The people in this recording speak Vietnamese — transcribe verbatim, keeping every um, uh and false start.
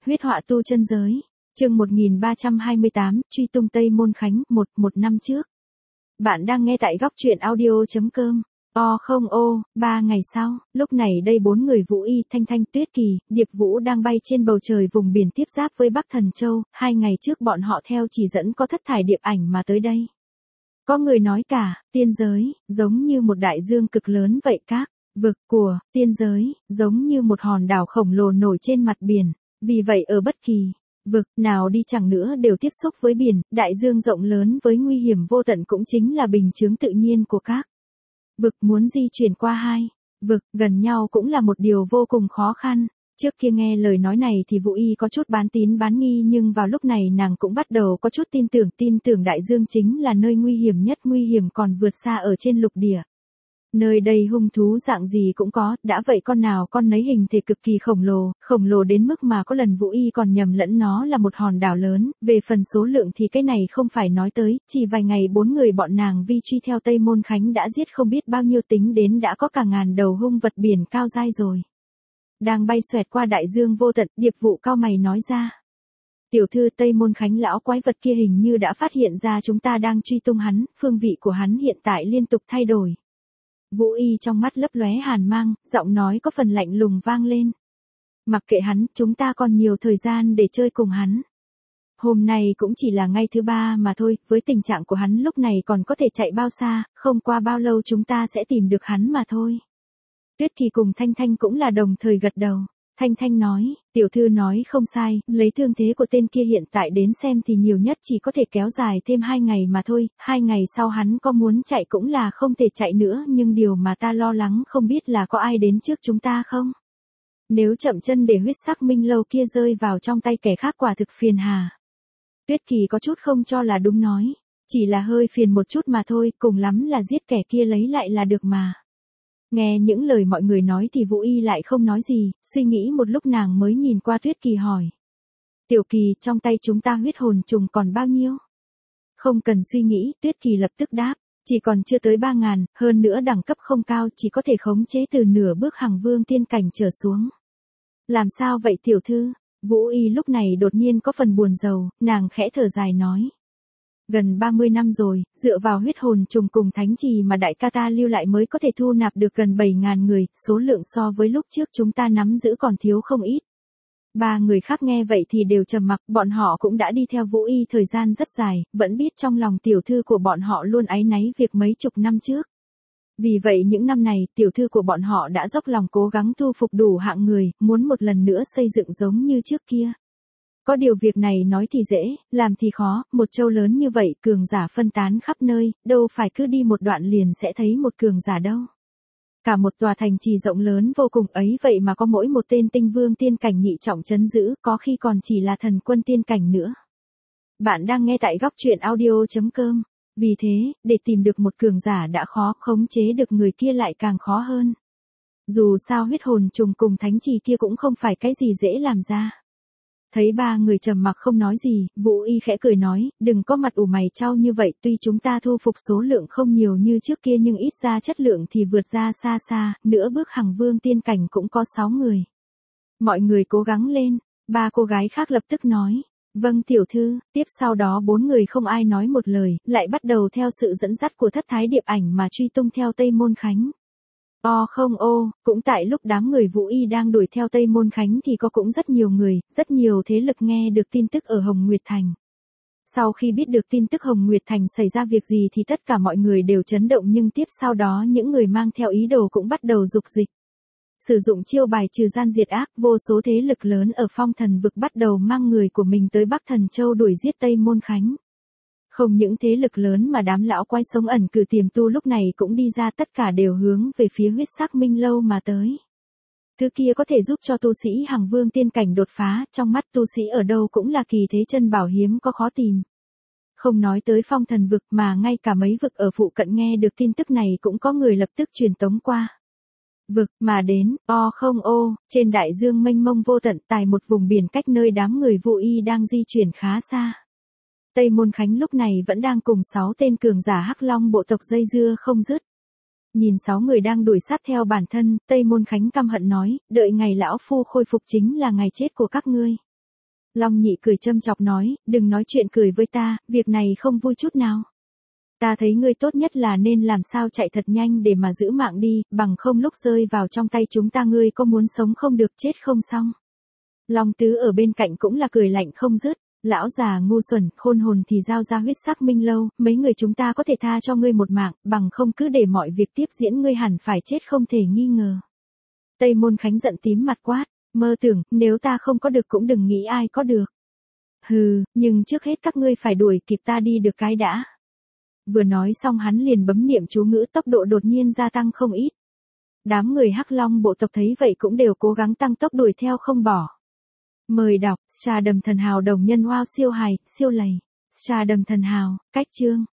Huyết họa tu chân giới. Chương một nghìn ba trăm hai mươi tám, truy tung Tây Môn Khánh, một, một năm trước. Bạn đang nghe tại góc truyện audio chấm com. O không ô, ba ngày sau, lúc này đây bốn người Vũ Y, Thanh Thanh, Tuyết Kỳ, Điệp Vũ đang bay trên bầu trời vùng biển tiếp giáp với Bắc Thần Châu, hai ngày trước bọn họ theo chỉ dẫn có thất thải điệp ảnh mà tới đây. Có người nói cả, tiên giới, giống như một đại dương cực lớn vậy, các vực của tiên giới, giống như một hòn đảo khổng lồ nổi trên mặt biển, vì vậy ở bất kỳ vực nào đi chẳng nữa đều tiếp xúc với biển, đại dương rộng lớn với nguy hiểm vô tận cũng chính là bình chướng tự nhiên của các vực, muốn di chuyển qua hai vực gần nhau cũng là một điều vô cùng khó khăn. Trước kia nghe lời nói này thì Vũ Y có chút bán tín bán nghi, nhưng vào lúc này nàng cũng bắt đầu có chút tin tưởng, tin tưởng đại dương chính là nơi nguy hiểm nhất, nguy hiểm còn vượt xa ở trên lục địa. Nơi đây hung thú dạng gì cũng có, đã vậy con nào con nấy hình thể cực kỳ khổng lồ, khổng lồ đến mức mà có lần Vũ Y còn nhầm lẫn nó là một hòn đảo lớn, về phần số lượng thì cái này không phải nói tới, chỉ vài ngày bốn người bọn nàng vi truy theo Tây Môn Khánh đã giết không biết bao nhiêu, tính đến đã có cả ngàn đầu hung vật biển cao dai rồi. Đang bay xoẹt qua đại dương vô tận, Điệp Vũ cao mày nói ra. Tiểu thư, Tây Môn Khánh lão quái vật kia hình như đã phát hiện ra chúng ta đang truy tung hắn, phương vị của hắn hiện tại liên tục thay đổi. Vũ Y trong mắt lấp lóe hàn mang, giọng nói có phần lạnh lùng vang lên. Mặc kệ hắn, chúng ta còn nhiều thời gian để chơi cùng hắn. Hôm nay cũng chỉ là ngày thứ ba mà thôi, với tình trạng của hắn lúc này còn có thể chạy bao xa, không qua bao lâu chúng ta sẽ tìm được hắn mà thôi. Tuyết Kỳ cùng Thanh Thanh cũng là đồng thời gật đầu. Thanh Thanh nói, tiểu thư nói không sai, lấy thương thế của tên kia hiện tại đến xem thì nhiều nhất chỉ có thể kéo dài thêm hai ngày mà thôi, hai ngày sau hắn có muốn chạy cũng là không thể chạy nữa, nhưng điều mà ta lo lắng không biết là có ai đến trước chúng ta không? Nếu chậm chân để huyết sắc minh lâu kia rơi vào trong tay kẻ khác quả thực phiền hà. Tuyết Kỳ có chút không cho là đúng nói, chỉ là hơi phiền một chút mà thôi, cùng lắm là giết kẻ kia lấy lại là được mà. Nghe những lời mọi người nói thì Vũ Y lại không nói gì, suy nghĩ một lúc nàng mới nhìn qua Tuyết Kỳ hỏi. Tiểu Kỳ, trong tay chúng ta huyết hồn trùng còn bao nhiêu? Không cần suy nghĩ, Tuyết Kỳ lập tức đáp, chỉ còn chưa tới ba ngàn, hơn nữa đẳng cấp không cao, chỉ có thể khống chế từ nửa bước hằng vương tiên cảnh trở xuống. Làm sao vậy tiểu thư? Vũ Y lúc này đột nhiên có phần buồn rầu, nàng khẽ thở dài nói. Gần ba mươi năm rồi, dựa vào huyết hồn trùng cùng thánh trì mà đại ca ta lưu lại mới có thể thu nạp được gần bảy ngàn người, số lượng so với lúc trước chúng ta nắm giữ còn thiếu không ít. Ba người khác nghe vậy thì đều trầm mặc, bọn họ cũng đã đi theo Vũ Y thời gian rất dài, vẫn biết trong lòng tiểu thư của bọn họ luôn áy náy việc mấy chục năm trước. Vì vậy những năm này, tiểu thư của bọn họ đã dốc lòng cố gắng thu phục đủ hạng người, muốn một lần nữa xây dựng giống như trước kia. Có điều việc này nói thì dễ, làm thì khó, một châu lớn như vậy, cường giả phân tán khắp nơi, đâu phải cứ đi một đoạn liền sẽ thấy một cường giả đâu. Cả một tòa thành trì rộng lớn vô cùng ấy vậy mà có mỗi một tên tinh vương tiên cảnh nhị trọng trấn giữ, có khi còn chỉ là thần quân tiên cảnh nữa. Bạn đang nghe tại góc truyện audio chấm com. Vì thế, để tìm được một cường giả đã khó, khống chế được người kia lại càng khó hơn. Dù sao huyết hồn trùng cùng thánh trì kia cũng không phải cái gì dễ làm ra. Thấy ba người trầm mặc không nói gì, Vũ Y khẽ cười nói, đừng có mặt ủ mày chau như vậy, tuy chúng ta thu phục số lượng không nhiều như trước kia nhưng ít ra chất lượng thì vượt ra xa xa, nửa bước hằng vương tiên cảnh cũng có sáu người. Mọi người cố gắng lên, ba cô gái khác lập tức nói, vâng tiểu thư, tiếp sau đó bốn người không ai nói một lời, lại bắt đầu theo sự dẫn dắt của thất thái điệp ảnh mà truy tung theo Tây Môn Khánh. O không ô, cũng tại lúc đám người Vũ Y đang đuổi theo Tây Môn Khánh thì có cũng rất nhiều người, rất nhiều thế lực nghe được tin tức ở Hồng Nguyệt Thành. Sau khi biết được tin tức Hồng Nguyệt Thành xảy ra việc gì thì tất cả mọi người đều chấn động, nhưng tiếp sau đó những người mang theo ý đồ cũng bắt đầu dục dịch. Sử dụng chiêu bài trừ gian diệt ác, vô số thế lực lớn ở Phong Thần vực bắt đầu mang người của mình tới Bắc Thần Châu đuổi giết Tây Môn Khánh. Không những thế lực lớn mà đám lão quái sống ẩn cử tiềm tu lúc này cũng đi ra, tất cả đều hướng về phía huyết sắc minh lâu mà tới. Thứ kia có thể giúp cho tu sĩ hằng vương tiên cảnh đột phá, trong mắt tu sĩ ở đâu cũng là kỳ thế chân bảo hiếm có khó tìm. Không nói tới Phong Thần vực mà ngay cả mấy vực ở phụ cận nghe được tin tức này cũng có người lập tức truyền tống qua. Vực mà đến, o không ô, trên đại dương mênh mông vô tận, tại một vùng biển cách nơi đám người Vũ Y đang di chuyển khá xa. Tây Môn Khánh lúc này vẫn đang cùng sáu tên cường giả Hắc Long bộ tộc dây dưa không dứt. Nhìn sáu người đang đuổi sát theo bản thân, Tây Môn Khánh căm hận nói, đợi ngày lão phu khôi phục chính là ngày chết của các ngươi. Long Nhị cười châm chọc nói, đừng nói chuyện cười với ta, việc này không vui chút nào. Ta thấy ngươi tốt nhất là nên làm sao chạy thật nhanh để mà giữ mạng đi, bằng không lúc rơi vào trong tay chúng ta ngươi có muốn sống không được chết không xong. Long Tứ ở bên cạnh cũng là cười lạnh không dứt, lão già ngu xuẩn, khôn hồn thì giao ra huyết sắc minh lâu, mấy người chúng ta có thể tha cho ngươi một mạng, bằng không cứ để mọi việc tiếp diễn ngươi hẳn phải chết không thể nghi ngờ. Tây Môn Khánh giận tím mặt quát, mơ tưởng, nếu ta không có được cũng đừng nghĩ ai có được. Hừ, nhưng trước hết các ngươi phải đuổi kịp ta đi được cái đã. Vừa nói xong hắn liền bấm niệm chú ngữ, tốc độ đột nhiên gia tăng không ít. Đám người Hắc Long bộ tộc thấy vậy cũng đều cố gắng tăng tốc đuổi theo không bỏ. Mời đọc, Trà Đầm Thần Hào đồng nhân wow siêu hài, siêu lầy. Trà Đầm Thần Hào, cách chương.